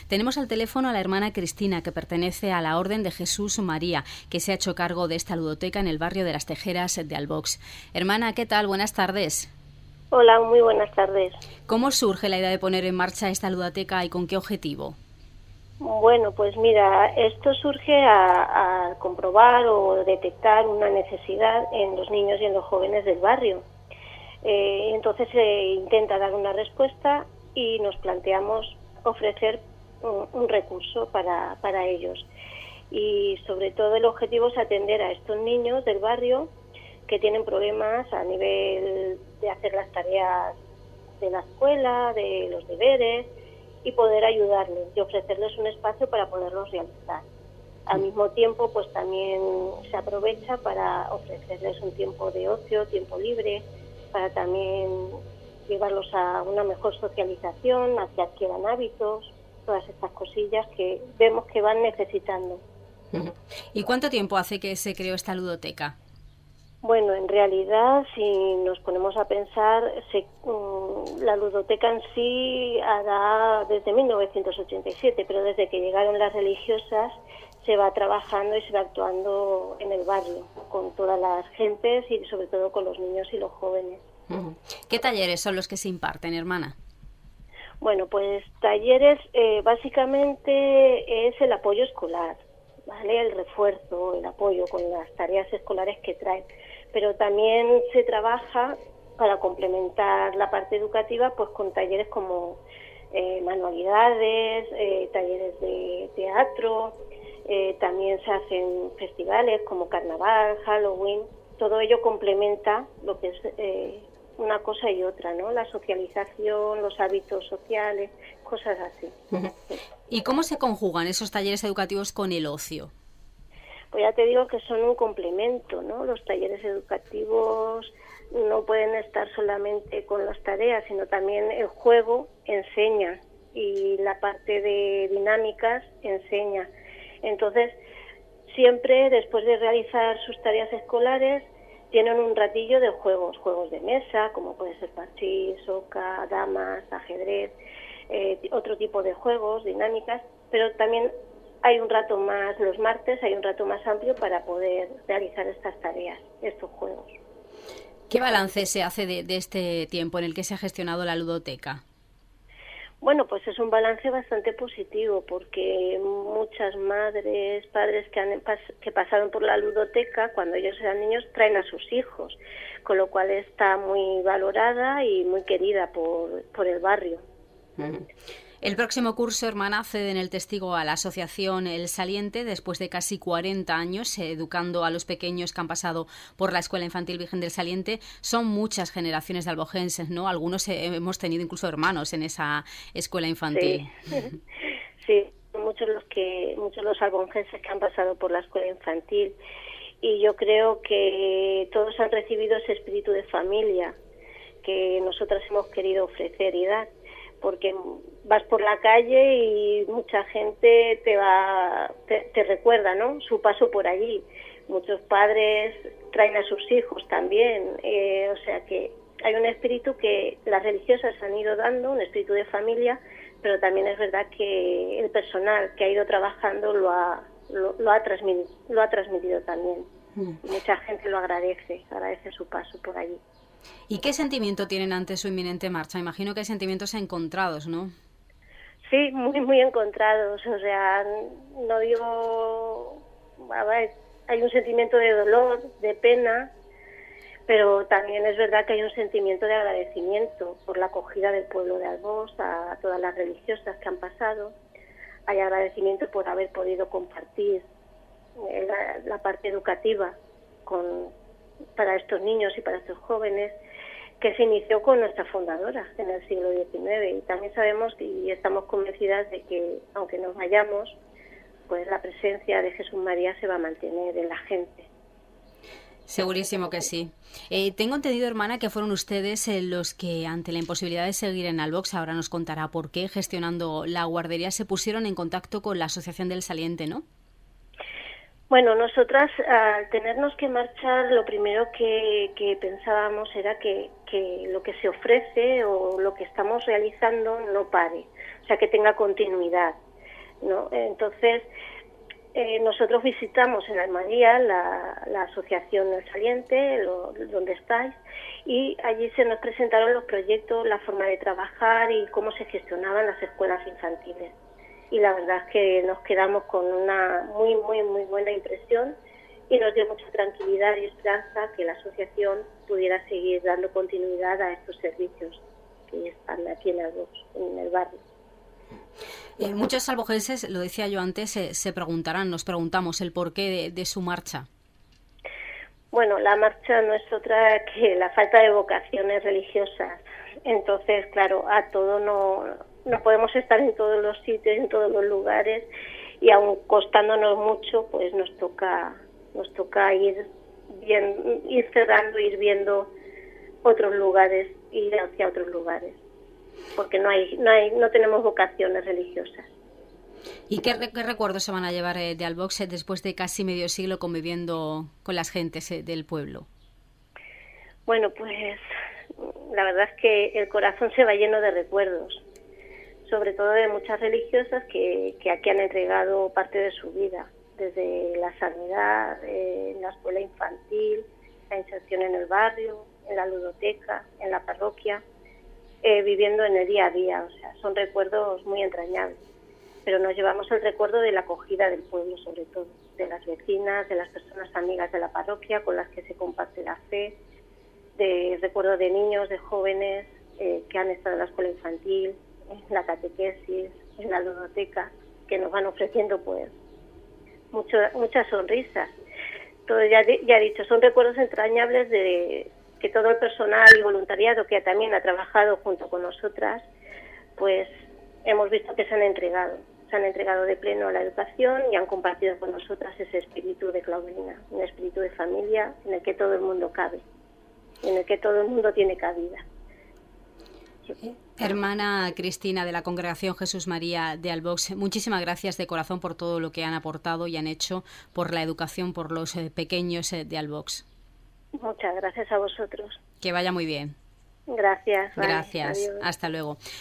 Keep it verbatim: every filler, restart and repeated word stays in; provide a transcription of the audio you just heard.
Tenemos al teléfono a la hermana Cristina, que pertenece a la Orden de Jesús María, que se ha hecho cargo de esta ludoteca en el barrio de Las Tejeras de Albox. Hermana, ¿qué tal? Buenas tardes. Hola, muy buenas tardes. ¿Cómo surge la idea de poner en marcha esta ludoteca y con qué objetivo? Bueno, pues mira, esto surge a, a comprobar o detectar una necesidad en los niños y en los jóvenes del barrio. Eh, entonces se intenta dar una respuesta y nos planteamos ofrecer un, un recurso para, para ellos. Y sobre todo el objetivo es atender a estos niños del barrio que tienen problemas a nivel de hacer las tareas de la escuela, de los deberes, y poder ayudarles y ofrecerles un espacio para poderlos realizar. Al mismo tiempo, pues también se aprovecha para ofrecerles un tiempo de ocio, tiempo libre, para también llevarlos a una mejor socialización, a que adquieran hábitos, todas estas cosillas que vemos que van necesitando. ¿Y cuánto tiempo hace que se creó esta ludoteca? Bueno, en realidad, si nos ponemos a pensar, se, um, la ludoteca en sí hará desde mil novecientos ochenta y siete, pero desde que llegaron las religiosas se va trabajando y se va actuando en el barrio, con todas las gentes y sobre todo con los niños y los jóvenes. ¿Qué talleres son los que se imparten, hermana? Bueno, pues talleres eh, básicamente es el apoyo escolar, ¿vale? El refuerzo, el apoyo con las tareas escolares que traen. Pero también se trabaja para complementar la parte educativa pues con talleres como eh, manualidades, eh, talleres de teatro, eh, también se hacen festivales como Carnaval, Halloween. Todo ello complementa lo que es eh, una cosa y otra, ¿no? La socialización, los hábitos sociales, cosas así. Uh-huh. ¿Y cómo se conjugan esos talleres educativos con el ocio? Pues ya te digo que son un complemento, ¿no? Los talleres educativos no pueden estar solamente con las tareas, sino también el juego enseña y la parte de dinámicas enseña. Entonces, siempre después de realizar sus tareas escolares, tienen un ratillo de juegos, juegos de mesa, como puede ser parchís, oca, damas, ajedrez, eh, otro tipo de juegos, dinámicas, pero también hay un rato más, los martes hay un rato más amplio para poder realizar estas tareas, estos juegos. ¿Qué balance se hace de, de este tiempo en el que se ha gestionado la ludoteca? Bueno, pues es un balance bastante positivo porque muchas madres, padres que, han, que pasaron por la ludoteca cuando ellos eran niños traen a sus hijos, con lo cual está muy valorada y muy querida por, por el barrio. Uh-huh. El próximo curso, hermana, ceden el testigo a la asociación El Saliente después de casi cuarenta años educando a los pequeños que han pasado por la Escuela Infantil Virgen del Saliente. Son muchas generaciones de albojenses, ¿no? Algunos hemos tenido incluso hermanos en esa escuela infantil. Sí, sí, muchos los que muchos los albojenses que han pasado por la escuela infantil y yo creo que todos han recibido ese espíritu de familia que nosotras hemos querido ofrecer y dar, porque vas por la calle y mucha gente te va te, te recuerda, ¿no? Su paso por allí. Muchos padres traen a sus hijos también, eh, o sea que hay un espíritu que las religiosas han ido dando, un espíritu de familia, pero también es verdad que el personal que ha ido trabajando lo ha lo, lo ha transmitido, lo ha transmitido también. Mm. Mucha gente lo agradece, agradece su paso por allí. ¿Y qué sentimiento tienen ante su inminente marcha? Imagino que hay sentimientos encontrados, ¿no? Sí, muy, muy encontrados. O sea, no digo... A ver, hay un sentimiento de dolor, de pena, pero también es verdad que hay un sentimiento de agradecimiento por la acogida del pueblo de Albox, a todas las religiosas que han pasado. Hay agradecimiento por haber podido compartir la, la parte educativa con... para estos niños y para estos jóvenes, que se inició con nuestra fundadora en el siglo diecinueve. Y también sabemos y estamos convencidas de que, aunque nos vayamos, pues la presencia de Jesús María se va a mantener en la gente. Segurísimo que sí. Eh, tengo entendido, hermana, que fueron ustedes eh, los que, ante la imposibilidad de seguir en Albox, ahora nos contará por qué, gestionando la guardería, se pusieron en contacto con la Asociación del Saliente, ¿no? Bueno, nosotras al tenernos que marchar, lo primero que, que pensábamos era que, que lo que se ofrece o lo que estamos realizando no pare, o sea, que tenga continuidad. ¿no? Entonces, eh, nosotros visitamos en Almería la, la asociación El Saliente, lo, donde estáis, y allí se nos presentaron los proyectos, la forma de trabajar y cómo se gestionaban las escuelas infantiles. Y la verdad es que nos quedamos con una muy, muy, muy buena impresión y nos dio mucha tranquilidad y esperanza que la asociación pudiera seguir dando continuidad a estos servicios que están aquí en Albox, en el barrio. Eh, muchos albogenses, lo decía yo antes, eh, se preguntarán, nos preguntamos el porqué de, de su marcha. Bueno, la marcha no es otra que la falta de vocaciones religiosas. Entonces, claro, a todo no, no podemos estar en todos los sitios, en todos los lugares, y aun costándonos mucho, pues nos toca, nos toca ir bien, ir cerrando, ir viendo otros lugares, ir hacia otros lugares, porque no hay, no hay, no tenemos vocaciones religiosas. ¿Y qué, qué recuerdos se van a llevar eh, de Albox eh, después de casi medio siglo conviviendo con las gentes eh, del pueblo? Bueno, pues la verdad es que el corazón se va lleno de recuerdos, sobre todo de muchas religiosas que, que aquí han entregado parte de su vida, desde la sanidad, eh, en la escuela infantil, la inserción en el barrio, en la ludoteca, en la parroquia, eh, viviendo en el día a día. O sea, son recuerdos muy entrañables, pero nos llevamos el recuerdo de la acogida del pueblo, sobre todo, de las vecinas, de las personas amigas de la parroquia con las que se comparte la fe, de recuerdo de niños, de jóvenes eh, que han estado en la escuela infantil, en la catequesis, en la ludoteca, que nos van ofreciendo pues mucho, muchas sonrisas. Todo ya, ya he dicho, son recuerdos entrañables de que todo el personal y voluntariado que también ha trabajado junto con nosotras, pues hemos visto que se han entregado, se han entregado de pleno a la educación y han compartido con nosotras ese espíritu de Claudina, un espíritu de familia en el que todo el mundo cabe, en el que todo el mundo tiene cabida. Hermana Cristina de la Congregación Jesús María de Albox, muchísimas gracias de corazón por todo lo que han aportado y han hecho por la educación, por los eh, pequeños eh, de Albox. Muchas gracias a vosotros. Que vaya muy bien. Gracias. Gracias. Vale, hasta luego.